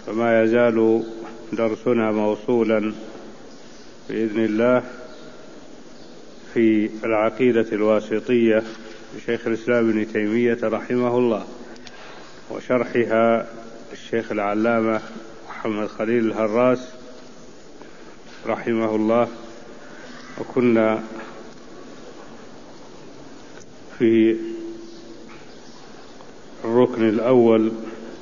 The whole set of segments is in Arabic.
فما يزال درسنا موصولا بإذن الله في العقيدة الواسطية لشيخ الإسلام ابن تيمية رحمه الله، وشرحها الشيخ العلامة محمد خليل الهراس رحمه الله. وكنا في الركن الأول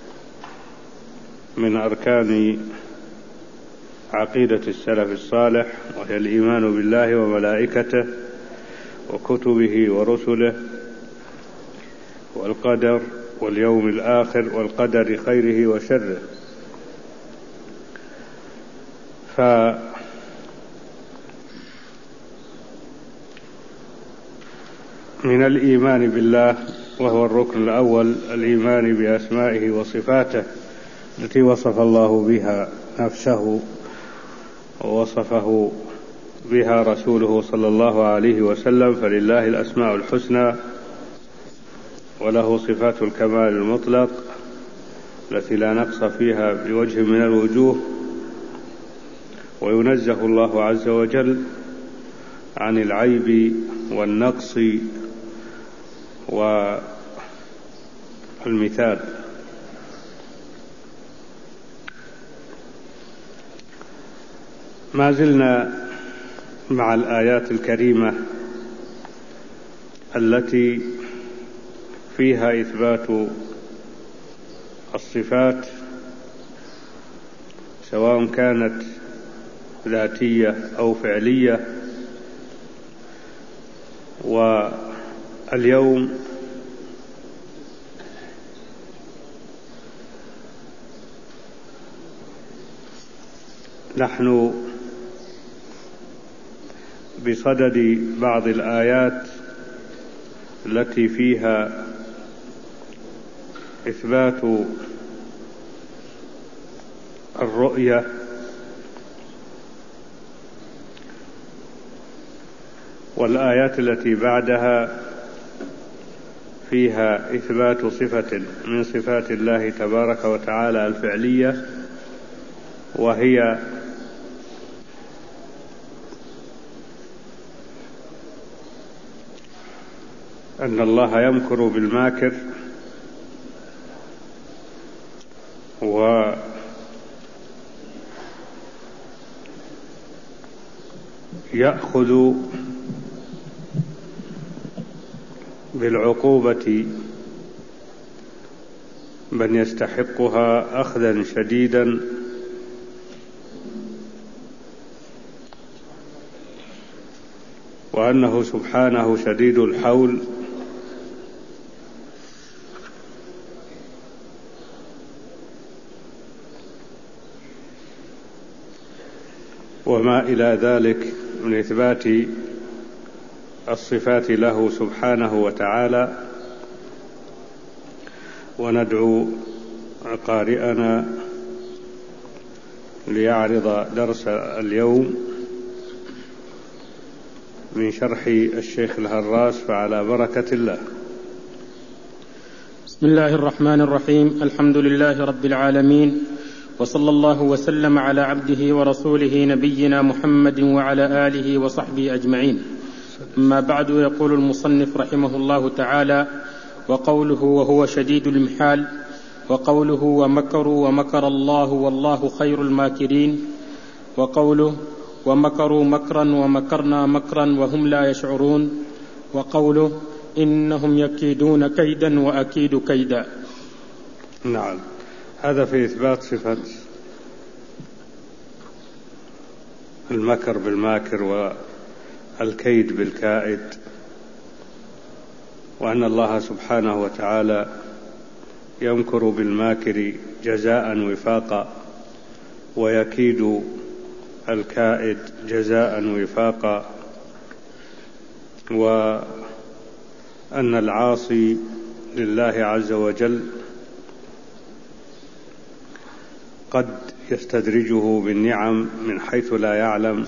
من أركان عقيدة السلف الصالح، وهي الإيمان بالله وملائكته وكتبه ورسله والقدر واليوم الآخر والقدر خيره وشره. فمن الإيمان بالله، وهو الركن الأول، الإيمان بأسمائه وصفاته التي وصف الله بها نفسه ووصفه بها رسوله صلى الله عليه وسلم، فلله الأسماء الحسنى وله صفات الكمال المطلق التي لا نقص فيها بوجه من الوجوه، وينزه الله عز وجل عن العيب والنقص والمثال. ما زلنا مع الآيات الكريمة التي فيها إثبات الصفات، سواء كانت ذاتية أو فعلية. واليوم نحن بصدد بعض الآيات التي فيها إثبات الرؤية والآيات التي بعدها فيها إثبات صفة من صفات الله تبارك وتعالى الفعلية، وهي أن الله يمكر بالماكر ويأخذ بالعقوبة من يستحقها أخذا شديدا، وأنه سبحانه شديد الحول، وما إلى ذلك من إثبات الصفات له سبحانه وتعالى. وندعو قارئنا ليعرض درس اليوم من شرح الشيخ الهراس، فعلى بركة الله. بسم الله الرحمن الرحيم. الحمد لله رب العالمين، وصلى الله وسلم على عبده ورسوله نبينا محمد وعلى آله وصحبه أجمعين. أما بعد، يقول المصنف رحمه الله تعالى: وقوله وهو شديد المحال، وقوله ومكروا ومكر الله والله خير الماكرين، وقوله ومكروا مكرا ومكرنا مكرا وهم لا يشعرون، وقوله إنهم يكيدون كيدا وأكيد كيدا. نعم، هذا في إثبات صفة المكر بالماكر والكيد بالكائد، وأن الله سبحانه وتعالى يمكر بالماكر جزاء وفاقا، ويكيد الكائد جزاء وفاقا، وأن العاصي لله عز وجل قد يستدرجه بالنعم من حيث لا يعلم،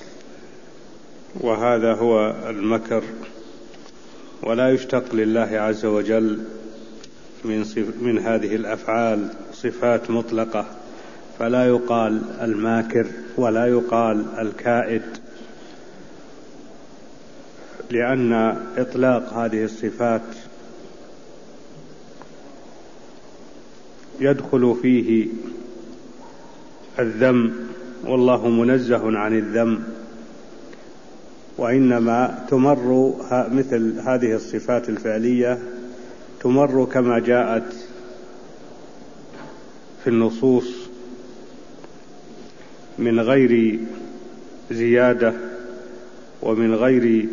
وهذا هو المكر. ولا يشتق لله عز وجل من هذه الأفعال صفات مطلقة فلا يقال الماكر ولا يقال الكائد، لأن إطلاق هذه الصفات يدخل فيه الذم، والله منزه عن الذم، وإنما تمر مثل هذه الصفات الفعلية تمر كما جاءت في النصوص من غير زيادة ومن غير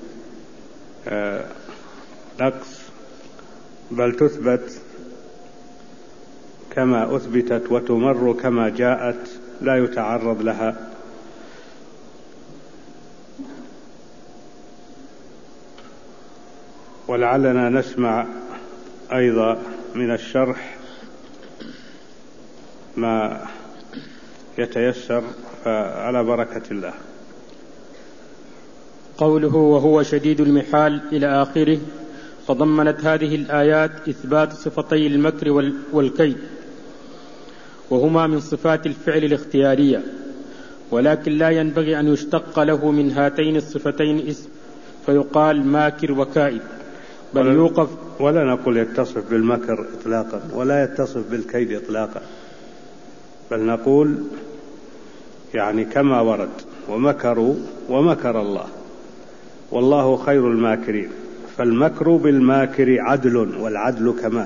نقص، بل تثبت كما أثبتت وتمر كما جاءت لا يتعرض لها. ولعلنا نسمع أيضا من الشرح ما يتيسر، على بركة الله. قوله وهو شديد المحال إلى آخره، تضمنت هذه الآيات إثبات صفتي المكر والكيد، وهما من صفات الفعل الاختيارية، ولكن لا ينبغي أن يشتق له من هاتين الصفتين اسم فيقال ماكر وكائد، بل يوقف. ولا نقول يتصف بالمكر إطلاقا ولا يتصف بالكيد إطلاقا، بل نقول يعني كما ورد ومكروا ومكر الله والله خير الماكرين، فالمكر بالماكر عدل، والعدل كمال.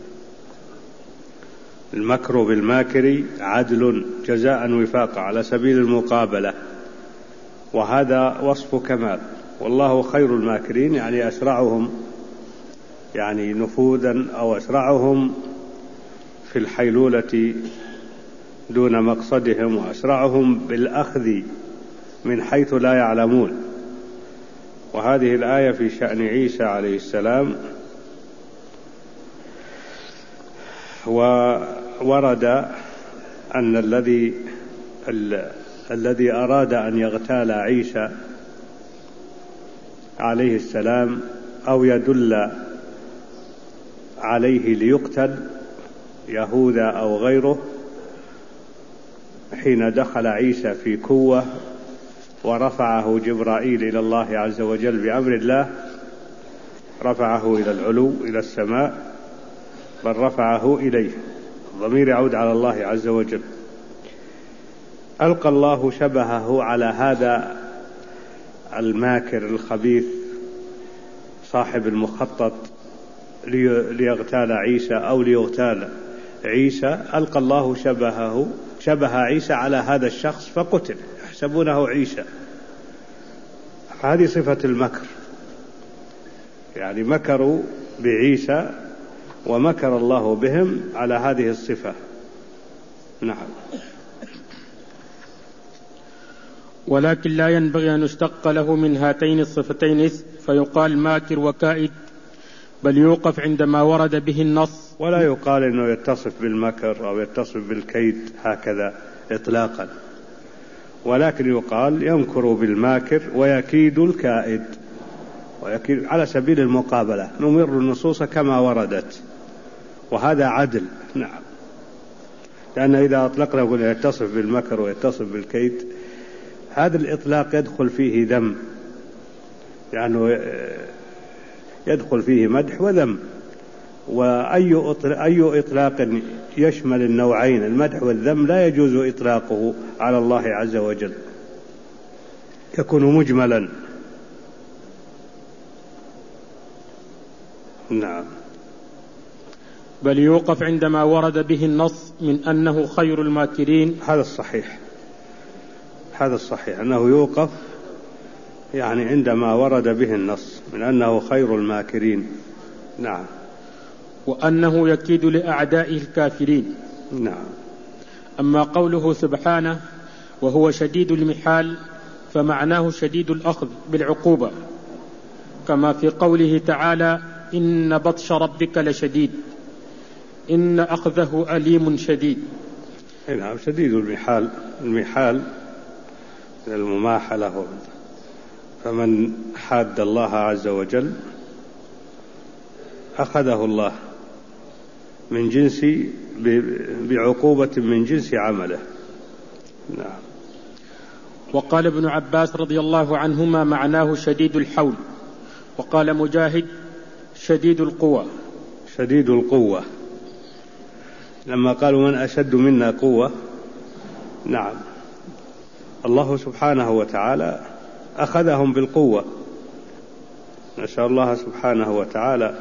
المكر بالماكر عدل جزاء وفاقا على سبيل المقابلة، وهذا وصف كمال. والله خير الماكرين يعني أسرعهم يعني نفوذا، أو أسرعهم في الحيلولة دون مقصدهم، وأسرعهم بالأخذ من حيث لا يعلمون. وهذه الآية في شأن عيسى عليه السلام، وورد أن الذي أراد أن يغتال عيسى عليه السلام أو يدل عليه ليقتل، يهوذا أو غيره، حين دخل عيسى في كوة ورفعه جبرائيل إلى الله عز وجل بأمر الله، رفعه إلى العلو إلى السماء، بل رفعه إليه، الضمير يعود على الله عز وجل. ألقى الله شبهه على هذا الماكر الخبيث صاحب المخطط ليغتال عيسى أو ليغتال عيسى، ألقى الله شبه عيسى على هذا الشخص فقتل، يحسبونه عيسى. هذه صفة المكر، يعني مكروا بعيسى ومكر الله بهم على هذه الصفة. نعم. ولكن لا ينبغي أن يشتق له من هاتين الصفتين اسم فيقال ماكر وكائد، بل يوقف عندما ورد به النص. ولا يقال إنه يتصف بالمكر أو يتصف بالكيد هكذا إطلاقا، ولكن يقال يمكر بالماكر ويكيد الكائد، ويكيد على سبيل المقابلة، نمر النصوص كما وردت، وهذا عدل. نعم. لأن إذا أطلقنا وقلنا يتصف بالمكر ويتصف بالكيد، هذا الإطلاق يدخل فيه ذم، يعني يدخل فيه مدح وذم، وأي إطلاق يشمل النوعين المدح والذم لا يجوز إطلاقه على الله عز وجل، يكون مجملا. نعم. بل يوقف عندما ورد به النص من أنه خير الماكرين. هذا الصحيح، هذا الصحيح أنه يوقف يعني عندما ورد به النص من أنه خير الماكرين. نعم. وأنه يكيد لأعدائه الكافرين. نعم. أما قوله سبحانه وهو شديد المحال فمعناه شديد الأخذ بالعقوبة، كما في قوله تعالى إن بطش ربك لشديد، إن أخذه أليم شديد. نعم. شديد المحال، المحال من المماحلة، فمن حاد الله عز وجل أخذه الله من جنس بعقوبة من جنس عمله. نعم. وقال ابن عباس رضي الله عنهما معناه شديد الحول، وقال مجاهد شديد القوة. شديد القوة لما قالوا من أشد منا قوة. نعم، الله سبحانه وتعالى أخذهم بالقوة. نسأل الله سبحانه وتعالى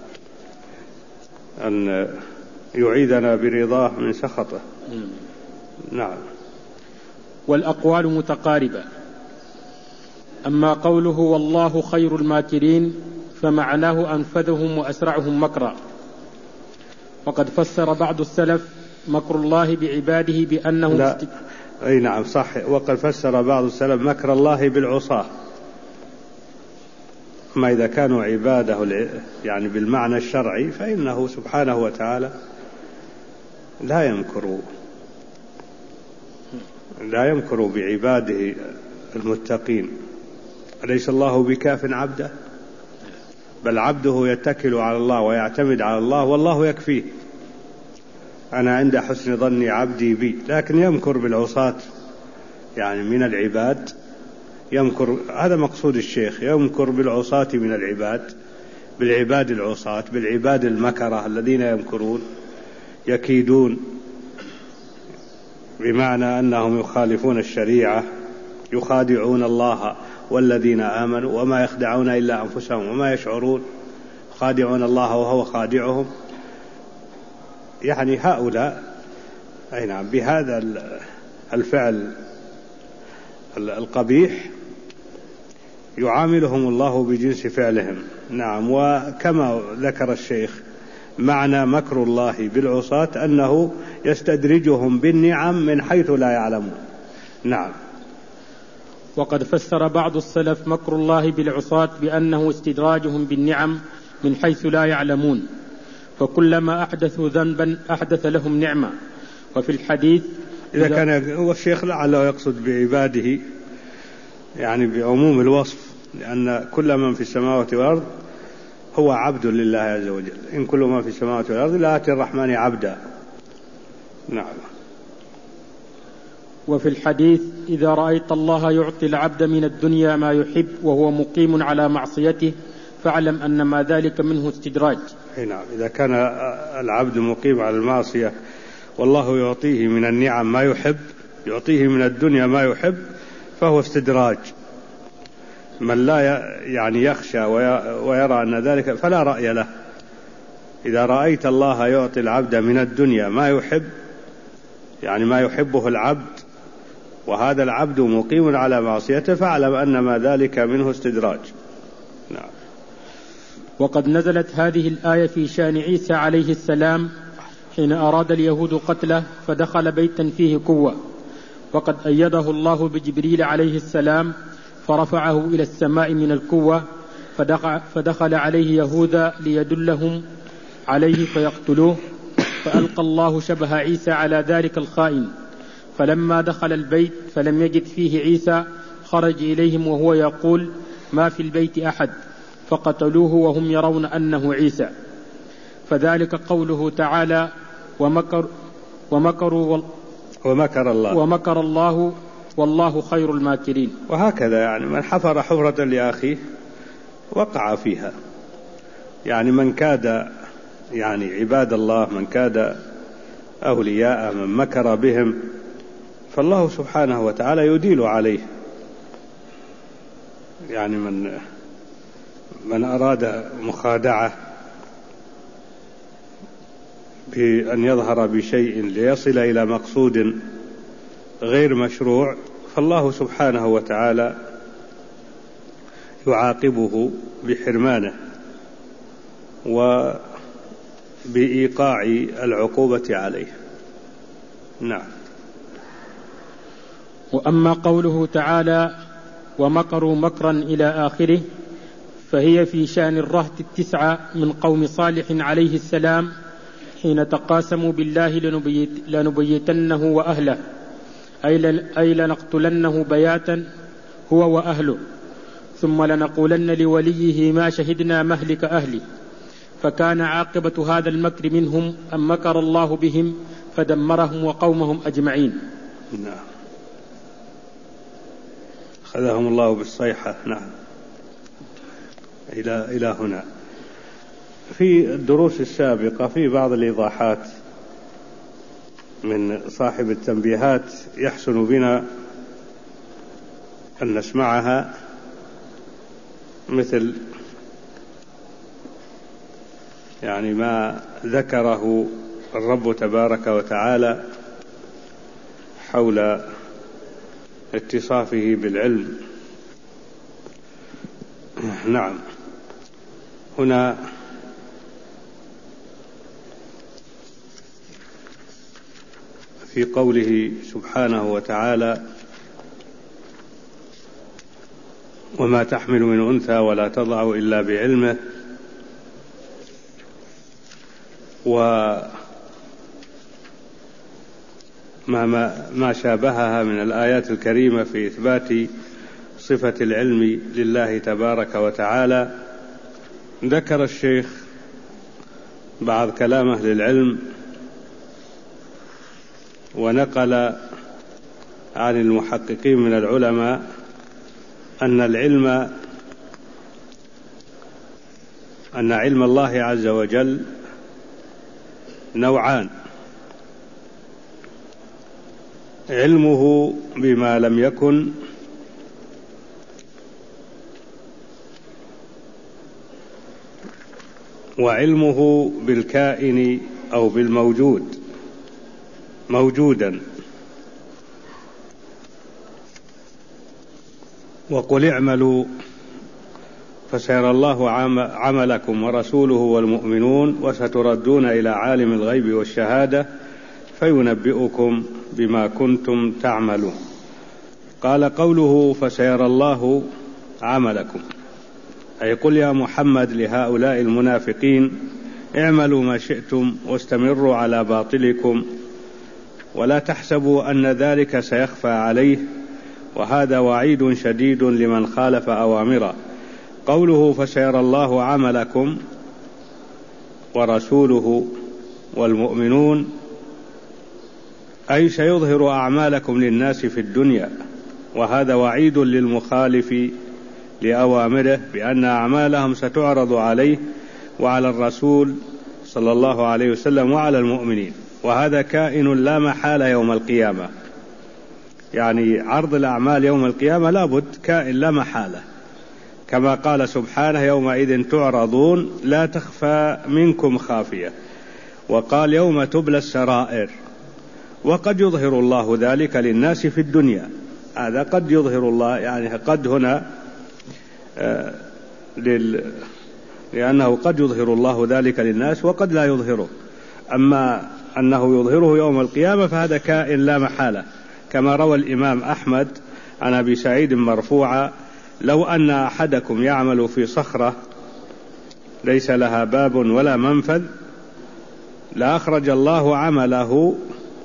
أن يعيذنا برضاه من سخطه. نعم. والأقوال متقاربة. أما قوله والله خير الماكرين فمعناه أنفذهم وأسرعهم مكرا. وقد فسر بعض السلف مكر الله بعباده بأنه أي نعم صح. وقد فسر بعض السلف مكر الله بالعصاة. ما إذا كانوا عباده يعني بالمعنى الشرعي فإنه سبحانه وتعالى لا يمكر بعباده المتقين. أليس الله بكاف عبده؟ بل عبده يتكل على الله ويعتمد على الله والله يكفيه. أنا عند حسن ظن عبدي بي. لكن يمكر بالعصاة يعني من العباد، يمكر. هذا مقصود الشيخ، يمكر بالعصاة من العباد، بالعباد العصاة، بالعباد المكرة الذين يمكرون يكيدون، بمعنى أنهم يخالفون الشريعة، يخادعون الله والذين آمنوا وما يخدعون إلا أنفسهم وما يشعرون، خادعون الله وهو خادعهم. يعني هؤلاء أي نعم بهذا الفعل القبيح يعاملهم الله بجنس فعلهم. نعم. وكما ذكر الشيخ معنى مكر الله بالعصاة أنه يستدرجهم بالنعم من حيث لا يعلمون. نعم. وقد فسر بعض السلف مكر الله بالعصاة بأنه استدراجهم بالنعم من حيث لا يعلمون، فكلما أحدثوا ذنبا أحدث لهم نعمة. وفي الحديث إذا كان هو الشيخ لعله يقصد بعباده يعني بعموم الوصف، لأن كل من في السماوات والأرض هو عبد لله عز وجل. إن كل من في السماوات والأرض لا يأتي الرحمن عبدا. نعم. وفي الحديث إذا رأيت الله يعطي العبد من الدنيا ما يحب وهو مقيم على معصيته فاعلم أن ما ذلك منه استدراج. نعم. إذا كان العبد مقيم على المعصية والله يعطيه من النعم ما يحب، يعطيه من الدنيا ما يحب، فهو استدراج. من لا يعني يخشى ويرى أن ذلك فلا رأي له. إذا رأيت الله يعطي العبد من الدنيا ما يحب، يعني ما يحبه العبد، وهذا العبد مقيم على معصيته، فاعلم أن ما ذلك منه استدراج. نعم. وقد نزلت هذه الآية في شأن عيسى عليه السلام حين أراد اليهود قتله فدخل بيتا فيه قوة، وقد أيده الله بجبريل عليه السلام فرفعه إلى السماء من القوة، فدخل عليه يهوذا ليدلهم عليه فيقتلوه، فألقى الله شبه عيسى على ذلك الخائن. فلما دخل البيت فلم يجد فيه عيسى خرج إليهم وهو يقول ما في البيت أحد، فقتلوه وهم يرون أنه عيسى. فذلك قوله تعالى ومكر الله والله خير الماكرين. وهكذا يعني من حفر حفرة لأخيه وقع فيها. يعني من كاد يعني عباد الله، من كاد أولياء، من مكر بهم، فالله سبحانه وتعالى يديل عليه. يعني من أراد مخادعة بأن يظهر بشيء ليصل إلى مقصود غير مشروع، فالله سبحانه وتعالى يعاقبه بحرمانه وبإيقاع العقوبة عليه. نعم. وأما قوله تعالى ومكروا مكرا إلى آخره فهي في شأن الرهط 9 من قوم صالح عليه السلام حين تقاسموا بالله لنبيتنه وأهله، أي لنقتلنه بياتا هو وأهله، ثم لنقولن لوليه ما شهدنا مهلك أهله. فكان عاقبة هذا المكر منهم أن مكر الله بهم فدمرهم وقومهم أجمعين. نعم. أخذهم الله بالصيحة. نعم. إلى هنا. في الدروس السابقة في بعض الإيضاحات من صاحب التنبيهات يحسن بنا أن نسمعها، مثل يعني ما ذكره الرب تبارك وتعالى حول اتصافه بالعلم. نعم. هنا في قوله سبحانه وتعالى: وما تحمل من أنثى ولا تضع إلا بعلمه، وما شابهها من الآيات الكريمة في إثبات صفة العلم لله تبارك وتعالى. ذكر الشيخ بعض كلام أهل العلم ونقل عن المحققين من العلماء أن علم الله عز وجل نوعان: علمه بما لم يكن، وعلمه بالكائن أو بالموجود موجودا. وقل اعملوا فسيرى الله عملكم ورسوله والمؤمنون وستردون إلى عالم الغيب والشهادة فينبئكم بما كنتم تعملون. قال قوله فسيرى الله عملكم، أي قل يا محمد لهؤلاء المنافقين: اعملوا ما شئتم واستمروا على باطلكم ولا تحسبوا أن ذلك سيخفى عليه، وهذا وعيد شديد لمن خالف أوامره. قوله فسيرى الله عملكم ورسوله والمؤمنون، أي سيظهر أعمالكم للناس في الدنيا، وهذا وعيد للمخالف لأوامره بأن أعمالهم ستعرض عليه وعلى الرسول صلى الله عليه وسلم وعلى المؤمنين، وهذا كائن لا محالة يوم القيامة. يعني عرض الأعمال يوم القيامة لابد، كائن لا محالة، كما قال سبحانه: يومئذ تعرضون لا تخفى منكم خافية. وقال: يوم تبلى السرائر. وقد يظهر الله ذلك للناس في الدنيا. هذا قد يظهر الله، يعني قد هنا لأنه قد يظهر الله ذلك للناس وقد لا يظهره. أما أنه يظهره يوم القيامة فهذا كائن لا محالة، كما روى الإمام أحمد عن أبي سعيد مرفوعا: لو أن أحدكم يعمل في صخرة ليس لها باب ولا منفذ لأخرج الله عمله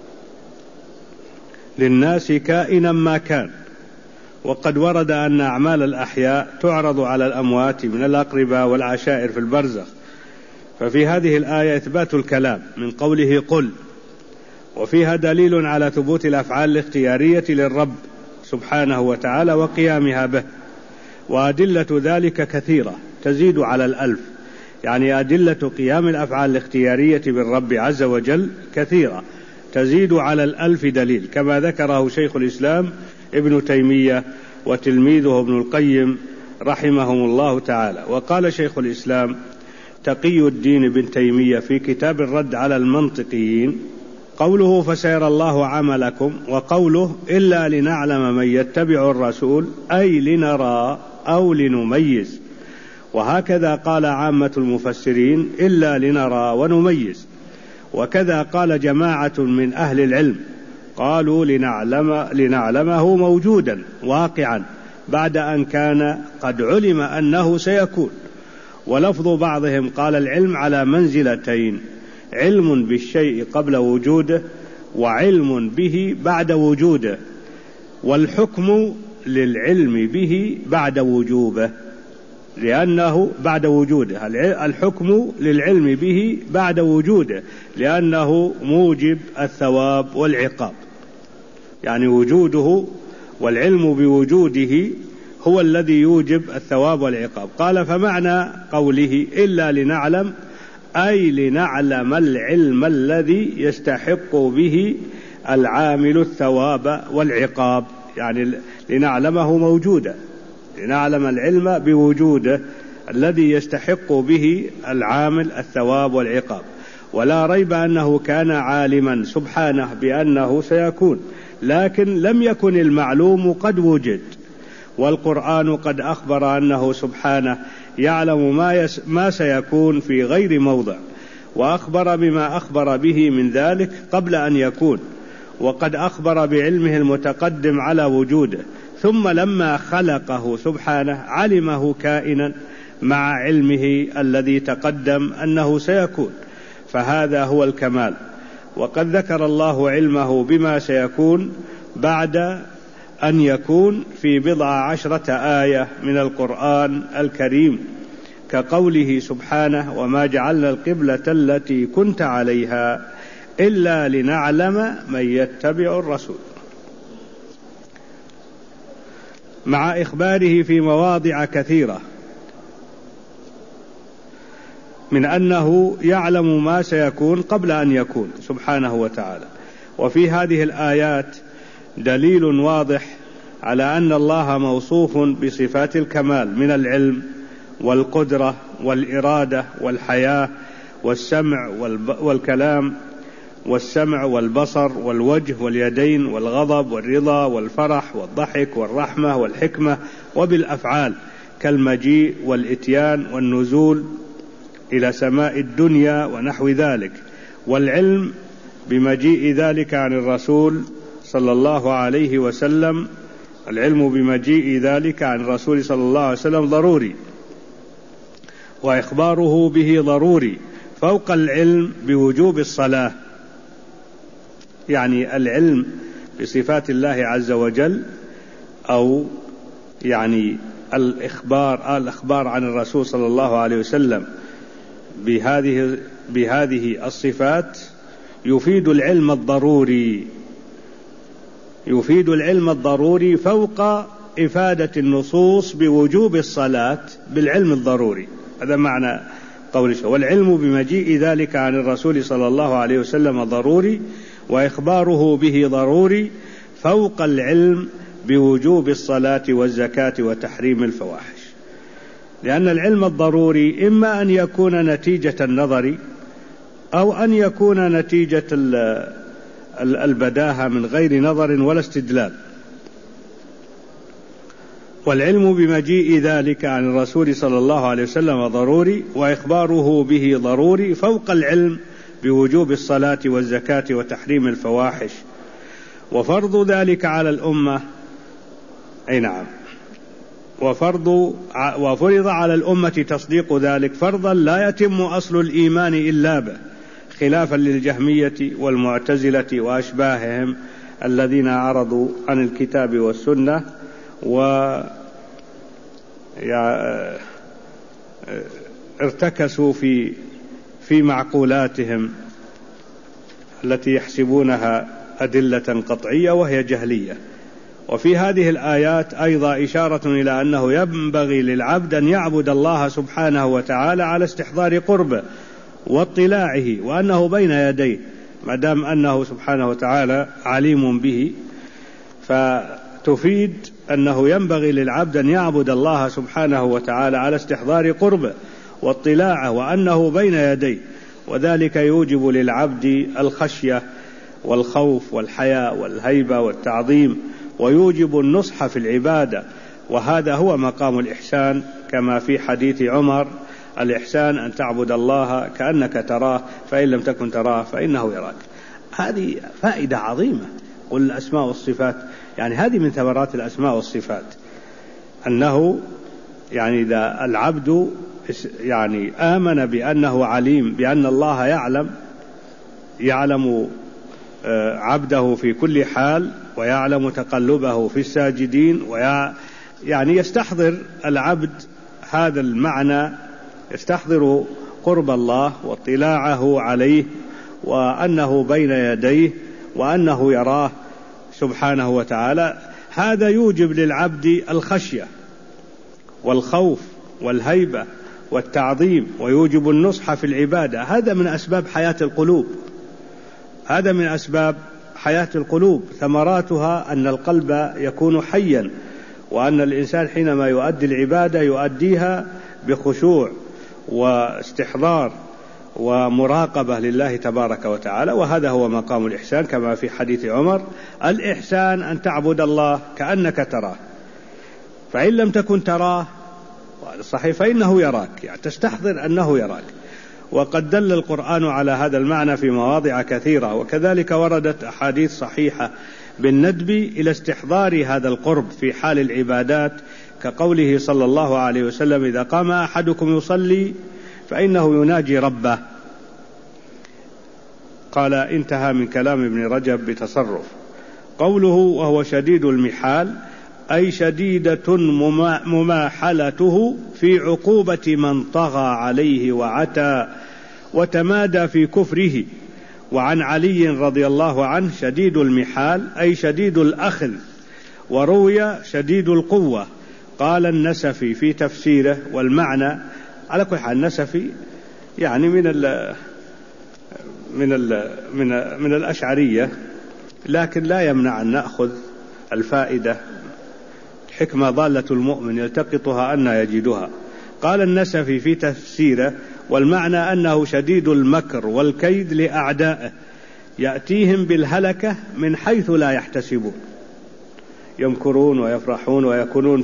للناس كائنا ما كان. وقد ورد أن أعمال الأحياء تعرض على الأموات من الأقرباء والعشائر في البرزخ، ففي هذه الآية إثبات الكلام من قوله قل، وفيها دليل على ثبوت الأفعال الاختيارية للرب سبحانه وتعالى وقيامها به، وأدلة ذلك كثيرة تزيد على 1000. يعني أدلة قيام الأفعال الاختيارية بالرب عز وجل كثيرة تزيد على 1000 دليل، كما ذكره شيخ الإسلام ابن تيمية وتلميذه ابن القيم رحمهم الله تعالى. وقال شيخ الإسلام تقي الدين ابن تيمية في كتاب الرد على المنطقيين: قوله فسيرى الله عملكم، وقوله إلا لنعلم من يتبع الرسول، أي لنرى أو لنميز. وهكذا قال عامة المفسرين: إلا لنرى ونميز. وكذا قال جماعة من أهل العلم، قالوا لنعلمه موجودا واقعا بعد أن كان قد علم أنه سيكون. ولفظ بعضهم قال العلم على منزلتين: علم بالشيء قبل وجوده، وعلم به بعد وجوده، والحكم للعلم به بعد وجوبه. لأنه بعد وجوده، الحكم للعلم به بعد وجوده، لأنه موجب الثواب والعقاب، يعني وجوده والعلم بوجوده هو الذي يوجب الثواب والعقاب. قال: فمعنى قوله إلا لنعلم، أي لنعلم العلم الذي يستحق به العامل الثواب والعقاب، يعني لنعلمه موجودا، لنعلم العلم بوجوده الذي يستحق به العامل الثواب والعقاب. ولا ريب أنه كان عالما سبحانه بأنه سيكون، لكن لم يكن المعلوم قد وجد، والقرآن قد أخبر أنه سبحانه يعلم ما سيكون في غير موضع، وأخبر بما أخبر به من ذلك قبل أن يكون، وقد أخبر بعلمه المتقدم على وجوده، ثم لما خلقه سبحانه علمه كائنا مع علمه الذي تقدم أنه سيكون، فهذا هو الكمال. وقد ذكر الله علمه بما سيكون بعد أن يكون في 19 آية من القرآن الكريم، كقوله سبحانه: وما جعلنا القبلة التي كنت عليها إلا لنعلم من يتبع الرسول، مع إخباره في مواضع كثيرة من أنه يعلم ما سيكون قبل أن يكون سبحانه وتعالى. وفي هذه الآيات دليل واضح على أن الله موصوف بصفات الكمال من العلم والقدرة والإرادة والحياة والسمع والكلام والسمع والبصر والوجه واليدين والغضب والرضا والفرح والضحك والرحمة والحكمة، وبالأفعال كالمجيء والإتيان والنزول إلى سماء الدنيا ونحو ذلك. والعلم بمجيء ذلك عن الرسول صلى الله عليه وسلم، العلم بمجيء ذلك عن الرسول صلى الله عليه وسلم ضروري، وإخباره به ضروري فوق العلم بوجوب الصلاة. يعني العلم بصفات الله عز وجل، أو يعني الإخبار عن الرسول صلى الله عليه وسلم بهذه الصفات يفيد العلم الضروري فوق إفادة النصوص بوجوب الصلاة بالعلم الضروري. هذا معنى قوله: والعلم بمجيء ذلك عن الرسول صلى الله عليه وسلم ضروري، وإخباره به ضروري فوق العلم بوجوب الصلاة والزكاة وتحريم الفواحش. لأن العلم الضروري إما أن يكون نتيجة النظر، أو أن يكون نتيجة البداهة من غير نظر ولا استدلال. والعلم بمجيء ذلك عن الرسول صلى الله عليه وسلم ضروري، وإخباره به ضروري فوق العلم بوجوب الصلاة والزكاة وتحريم الفواحش. وفرض ذلك على الأمة، أي نعم، وفرض على الأمة تصديق ذلك فرضا لا يتم أصل الإيمان إلا به، خلافا للجهمية والمعتزلة وأشباههم الذين عرضوا عن الكتاب والسنة وارتكسوا في معقولاتهم التي يحسبونها أدلة قطعية وهي جهلية. وفي هذه الآيات أيضا إشارة إلى أنه ينبغي للعبد أن يعبد الله سبحانه وتعالى على استحضار قربه واطلاعه، وأنه بين يديه، ما دام أنه سبحانه وتعالى عليم به، فتفيد أنه ينبغي للعبد أن يعبد الله سبحانه وتعالى على استحضار قربه واطلاعه، وأنه بين يديه، وذلك يوجب للعبد الخشية والخوف والحياء والهيبة والتعظيم، ويوجب النصح في العبادة. وهذا هو مقام الإحسان، كما في حديث عمر: الإحسان أن تعبد الله كأنك تراه، فإن لم تكن تراه فإنه يراك. هذه فائدة عظيمة. قل الأسماء والصفات، يعني هذه من ثمرات الأسماء والصفات، أنه يعني إذا العبد يعني آمن بأنه عليم، بأن الله يعلم عبده في كل حال، ويعلم تقلبه في الساجدين، يعني يستحضر العبد هذا المعنى يستحضر قرب الله واطلاعه عليه وأنه بين يديه وأنه يراه سبحانه وتعالى. هذا يوجب للعبد الخشية والخوف والهيبة والتعظيم، ويوجب النصح في العبادة. هذا من أسباب حياة القلوب، هذا من أسباب حياة القلوب، ثمراتها أن القلب يكون حيا، وأن الإنسان حينما يؤدي العبادة يؤديها بخشوع واستحضار ومراقبة لله تبارك وتعالى. وهذا هو مقام الإحسان، كما في حديث عمر: الإحسان أن تعبد الله كأنك تراه، فإن لم تكن تراه، وهذا صحيح، فإنه يراك، يعني تستحضر أنه يراك. وقد دل القرآن على هذا المعنى في مواضع كثيرة، وكذلك وردت أحاديث صحيحة بالندب إلى استحضار هذا القرب في حال العبادات، كقوله صلى الله عليه وسلم: إذا قام أحدكم يصلي فإنه يناجي ربه. قال: انتهى من كلام ابن رجب بتصرف. قوله: وهو شديد المحال، أي شديدة مماحلته في عقوبة من طغى عليه وعتى وتمادى في كفره. وعن علي رضي الله عنه: شديد المحال أي شديد الأخذ. وروي شديد القوة. قال النسفي في تفسيره: والمعنى على كل حال، النسفي يعني من الأشعرية، لكن لا يمنع أن نأخذ الفائدة. حكمة ضالة المؤمن يلتقطها أن يجدها. قال النسفي في تفسيره: والمعنى أنه شديد المكر والكيد لأعدائه، يأتيهم بالهلكة من حيث لا يحتسبون. يمكرون ويفرحون ويكونون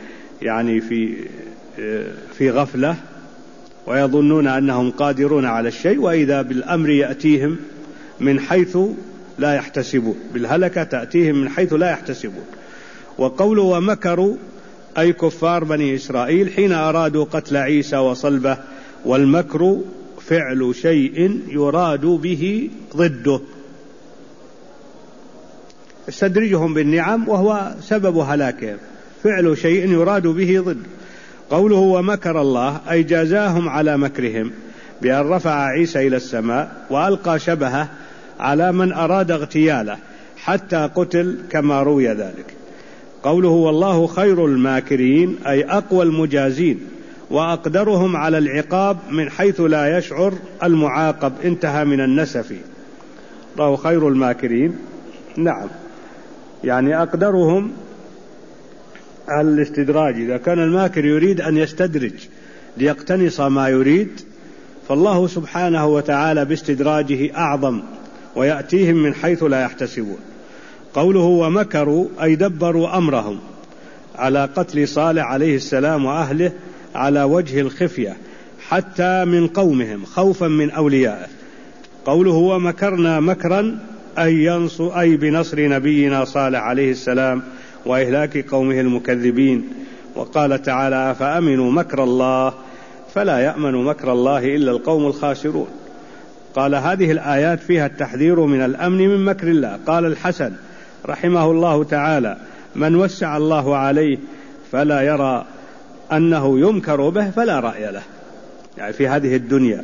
في غفلة، ويظنون أنهم قادرون على الشيء، وإذا بالأمر يأتيهم من حيث لا يحتسبون، بالهلكة تأتيهم من حيث لا يحتسبون. وقوله: ومكروا أي كفار بني إسرائيل حين أرادوا قتل عيسى وصلبه. والمكر فعل شيء يراد به ضده، استدرجهم بالنعم وهو سبب هلاكهم، فعل شيء يراد به ضده. قوله: ومكر الله أي جازاهم على مكرهم بأن رفع عيسى إلى السماء وألقى شبهه على من أراد اغتياله حتى قتل، كما روي ذلك. قوله: والله خير الماكرين أي أقوى المجازين وأقدرهم على العقاب من حيث لا يشعر المعاقب. انتهى من النسفي. الله خير الماكرين، نعم، يعني أقدرهم على الاستدراج. إذا كان الماكر يريد أن يستدرج ليقتنص ما يريد، فالله سبحانه وتعالى باستدراجه أعظم، ويأتيهم من حيث لا يحتسبون. قوله: ومكروا أي دبروا أمرهم على قتل صالح عليه السلام وأهله على وجه الخفية حتى من قومهم خوفا من أوليائه. قوله: ومكرنا مكرا أي بنصر نبينا صالح عليه السلام وإهلاك قومه المكذبين. وقال تعالى: فأمنوا مكر الله فلا يأمن مكر الله إلا القوم الخاسرون. قال: هذه الآيات فيها التحذير من الأمن من مكر الله. قال الحسن رحمه الله تعالى: من وسع الله عليه فلا يرى أنه يمكر به فلا رأي له، يعني في هذه الدنيا،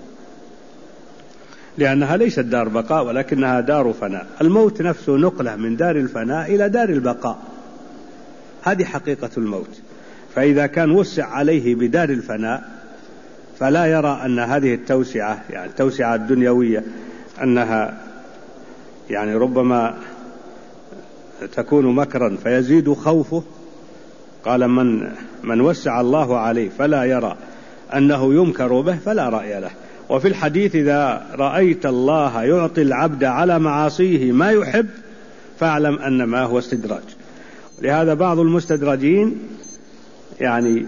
لأنها ليست دار بقاء ولكنها دار فناء. الموت نفسه نقلة من دار الفناء إلى دار البقاء، هذه حقيقة الموت. فإذا كان وسع عليه بدار الفناء فلا يرى أن هذه التوسعة، يعني التوسعة الدنيوية، أنها يعني ربما تكون مكرا فيزيد خوفه. قال: من وسع الله عليه فلا يرى أنه يمكر به فلا رأي له. وفي الحديث: إذا رأيت الله يعطي العبد على معاصيه ما يحب فاعلم أن ما هو استدراج. لهذا بعض المستدرجين يعني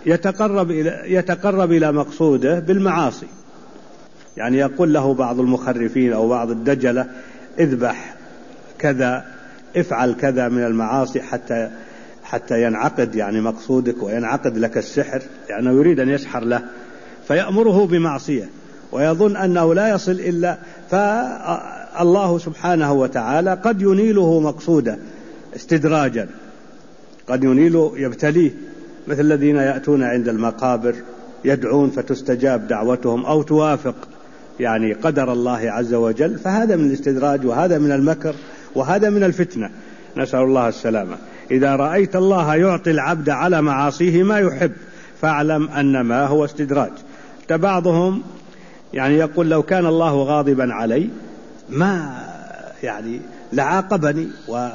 يتقرب إلى مقصوده بالمعاصي، يعني يقول له بعض المخرفين أو بعض الدجلة: اذبح كذا، افعل كذا من المعاصي حتى ينعقد يعني مقصودك وينعقد لك السحر، لأنه يعني يريد أن يسحر له، فيأمره بمعصية ويظن أنه لا يصل إلا. فالله سبحانه وتعالى قد ينيله مقصوده استدراجا، قد ينيله يبتليه مثل الذين يأتون عند المقابر يدعون فتستجاب دعوتهم أو توافق يعني قدر الله عز وجل، فهذا من الاستدراج وهذا من المكر وهذا من الفتنة، نسأل الله السلامة. إذا رأيت الله يعطي العبد على معاصيه ما يحب فاعلم أن ما هو استدراج. بعضهم يعني يقول لو كان الله غاضبا علي ما يعني لعاقبني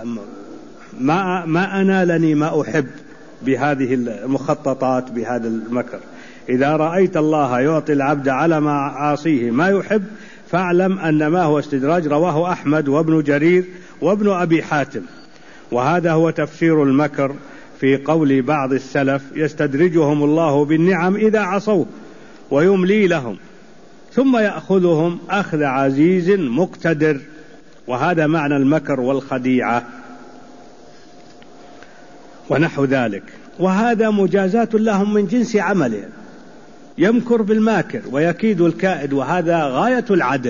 وما أنالني ما أحب بهذه المخططات بهذا المكر. إذا رأيت الله يعطي العبد على معاصيه ما يحب فاعلم أن ما هو استدراج. رواه أحمد وابن جرير وابن أبي حاتم. وهذا هو تفسير المكر في قول بعض السلف: يستدرجهم الله بالنعم إذا عصوا ويملي لهم ثم يأخذهم أخذ عزيز مقتدر. وهذا معنى المكر والخديعة ونحو ذلك. وهذا مجازات لهم من جنس عملهم، يمكر بالماكر ويكيد الكائد، وهذا غاية العدل.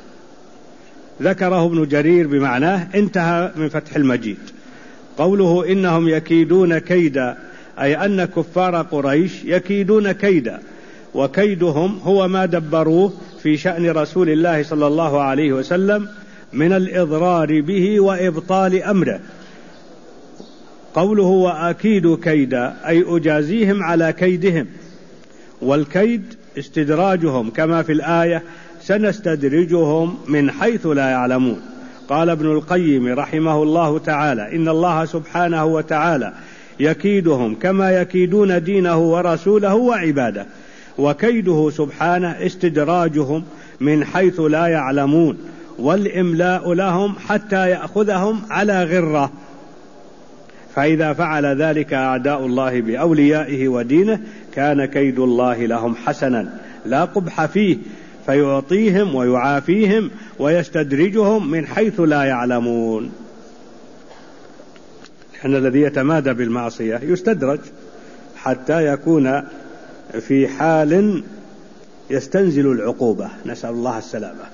ذكره ابن جرير بمعناه، انتهى من فتح المجيد. قوله إنهم يكيدون كيدا أي أن كفار قريش يكيدون كيدا، وكيدهم هو ما دبروه في شأن رسول الله صلى الله عليه وسلم من الإضرار به وإبطال أمره. قوله وأكيد كيدا أي أجازيهم على كيدهم، والكيد استدراجهم كما في الآية: سنستدرجهم من حيث لا يعلمون. قال ابن القيم رحمه الله تعالى: إن الله سبحانه وتعالى يكيدهم كما يكيدون دينه ورسوله وعباده، وكيده سبحانه استدراجهم من حيث لا يعلمون والإملاء لهم حتى يأخذهم على غرة. فإذا فعل ذلك أعداء الله بأوليائه ودينه كان كيد الله لهم حسنا لا قبح فيه، فيعطيهم ويعافيهم ويستدرجهم من حيث لا يعلمون. لأن الذي يتمادى بالمعصية يستدرج حتى يكون في حال يستنزل العقوبة، نسأل الله السلامة،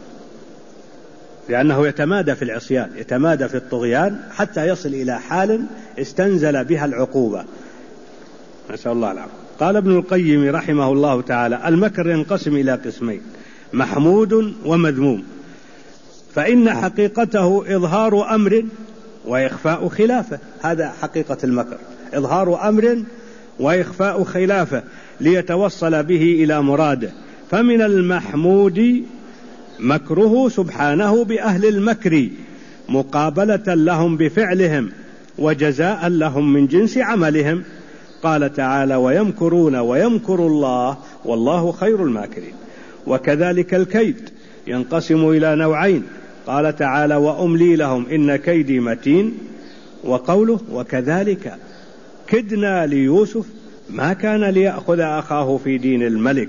لأنه يتمادى في العصيان، يتمادى في الطغيان حتى يصل إلى حال استنزل بها العقوبة، نسأل الله العافية. قال ابن القيم رحمه الله تعالى: المكر ينقسم إلى قسمين: محمود ومذموم. فإن حقيقته إظهار أمر وإخفاء خلافه، هذا حقيقة المكر، إظهار أمر وإخفاء خلافه ليتوصل به إلى مراده. فمن المحمود مكره سبحانه بأهل المكر مقابلة لهم بفعلهم وجزاء لهم من جنس عملهم. قال تعالى: ويمكرون ويمكر الله والله خير الماكرين. وكذلك الكيد ينقسم إلى نوعين. قال تعالى: وأملي لهم إن كيدي متين. وقوله: وكذلك كدنا ليوسف ما كان ليأخذ أخاه في دين الملك.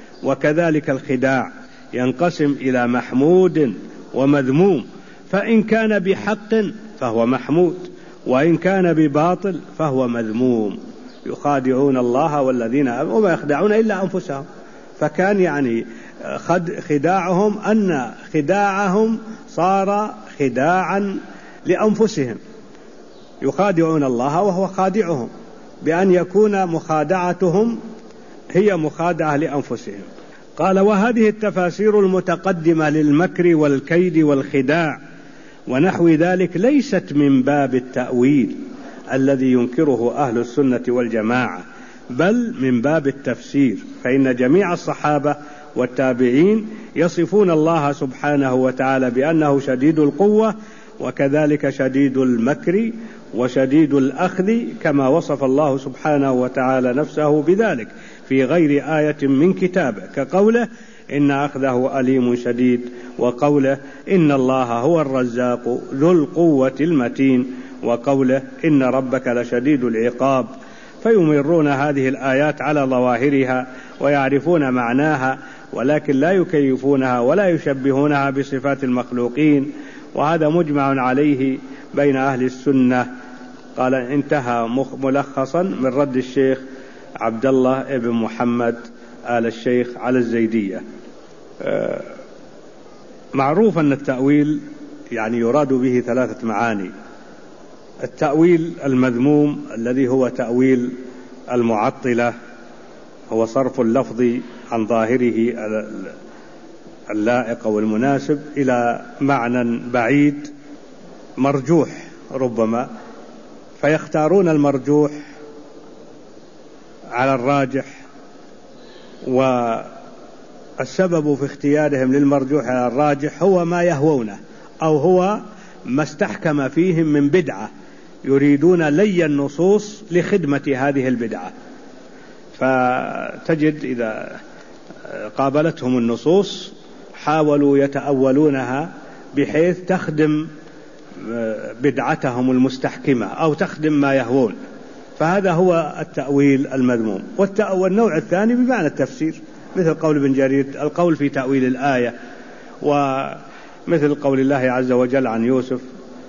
وكذلك الخداع ينقسم إلى محمود ومذموم، فإن كان بحق فهو محمود، وإن كان بباطل فهو مذموم. يخادعون الله والذين آمنوا وما يخدعون إلا أنفسهم. فكان يعني خداعهم أن خداعهم صار خداعا لأنفسهم، يخادعون الله وهو خادعهم، بأن يكون مخادعتهم هي مخادعة لأنفسهم. قال: وهذه التفاسير المتقدمة للمكر والكيد والخداع ونحو ذلك ليست من باب التأويل الذي ينكره أهل السنة والجماعة، بل من باب التفسير. فإن جميع الصحابة والتابعين يصفون الله سبحانه وتعالى بأنه شديد القوة، وكذلك شديد المكر وشديد الأخذ، كما وصف الله سبحانه وتعالى نفسه بذلك في غير آية من كتابه، كقوله: إن أخذه أليم شديد، وقوله: إن الله هو الرزاق ذو القوة المتين، وقوله: إن ربك لشديد العقاب. فيمرون هذه الآيات على ظواهرها ويعرفون معناها، ولكن لا يكيفونها ولا يشبهونها بصفات المخلوقين، وهذا مجمع عليه بين أهل السنة. قال: انتهى ملخصا من رد الشيخ عبد الله ابن محمد آل الشيخ على الزيدية. معروف أن التأويل يعني يراد به ثلاثة معاني: التأويل المذموم الذي هو تأويل المعطلة هو صرف اللفظ عن ظاهره اللائق والمناسب إلى معنى بعيد مرجوح ربما، فيختارون المرجوح على الراجح، والسبب في اختيارهم للمرجوح على الراجح هو ما يهوونه أو هو ما استحكم فيهم من بدعة يريدون لي النصوص لخدمة هذه البدعة. فتجد إذا قابلتهم النصوص حاولوا يتأولونها بحيث تخدم بدعتهم المستحكمة أو تخدم ما يهوون، فهذا هو التأويل المذموم. والنوع الثاني بمعنى التفسير، مثل قول ابن جرير القول في تأويل الآية، ومثل قول الله عز وجل عن يوسف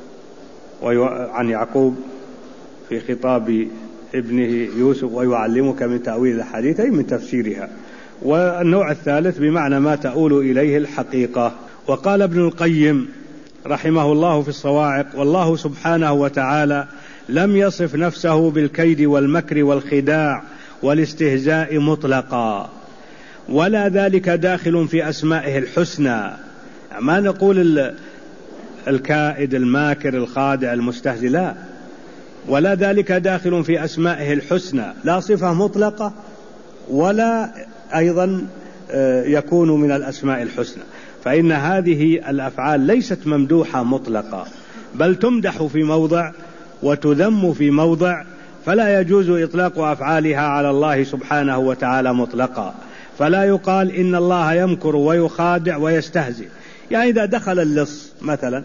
وعن يعقوب في خطاب ابنه يوسف ويعلمك من تأويل الحديث أي من تفسيرها. والنوع الثالث بمعنى ما تؤول إليه الحقيقة. وقال ابن القيم رحمه الله في الصواعق: والله سبحانه وتعالى لم يصف نفسه بالكيد والمكر والخداع والاستهزاء مطلقا، ولا ذلك داخل في أسمائه الحسنى. ما نقول الكائد الماكر الخادع المستهزئ، لا، ولا ذلك داخل في أسمائه الحسنى، لا صفة مطلقة ولا أيضا يكون من الأسماء الحسنى، فإن هذه الأفعال ليست ممدوحة مطلقة، بل تمدح في موضع وتذم في موضع، فلا يجوز إطلاق أفعالها على الله سبحانه وتعالى مطلقا. فلا يقال إن الله يمكر ويخادع ويستهزئ، يعني إذا دخل اللص مثلا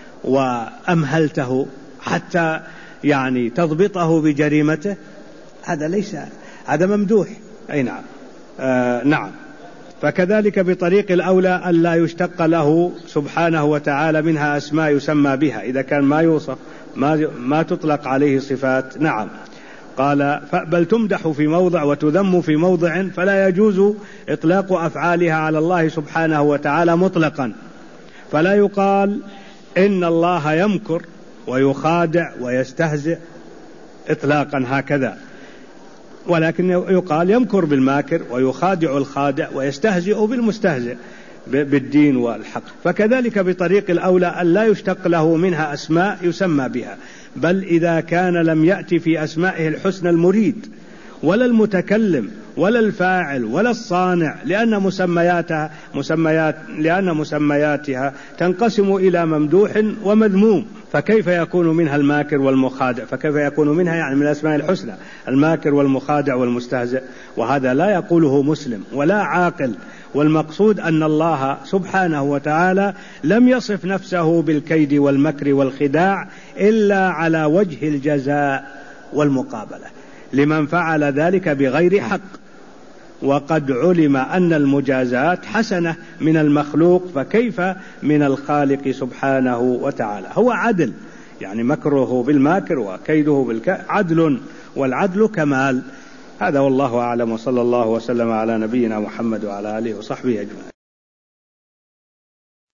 وأمهلته حتى يعني تضبطه بجريمته، هذا ليس، هذا ممدوح. أي نعم. نعم. فكذلك بطريق الأولى أن لا يشتق له سبحانه وتعالى منها أسماء يسمى بها إذا كان ما يوصف ما تطلق عليه صفات. نعم. قال: بل تمدح في موضع وتذم في موضع، فلا يجوز إطلاق أفعالها على الله سبحانه وتعالى مطلقا. فلا يقال إن الله يمكر ويخادع ويستهزئ إطلاقا هكذا، ولكن يقال يمكر بالماكر ويخادع الخادع ويستهزئ بالمستهزئ بالدين والحق. فكذلك بطريق الأولى أن لا يشتق له منها أسماء يسمى بها، بل إذا كان لم يأتي في أسمائه الحسنى المريد ولا المتكلم ولا الفاعل ولا الصانع، لأن مسمياتها تنقسم إلى ممدوح ومذموم، فكيف يكون منها الماكر والمخادع؟ فكيف يكون منها يعني من الأسماء الحسنى الماكر والمخادع والمستهزئ؟ وهذا لا يقوله مسلم ولا عاقل. والمقصود أن الله سبحانه وتعالى لم يصف نفسه بالكيد والمكر والخداع إلا على وجه الجزاء والمقابلة لمن فعل ذلك بغير حق، وقد علم أن المجازات حسنة من المخلوق، فكيف من الخالق سبحانه وتعالى؟ هو عدل، يعني مكره بالماكر وكيده عدل، والعدل كمال. هذا والله أعلم، وصلى الله وسلم على نبينا محمد وعلى آله وصحبه أجمعين.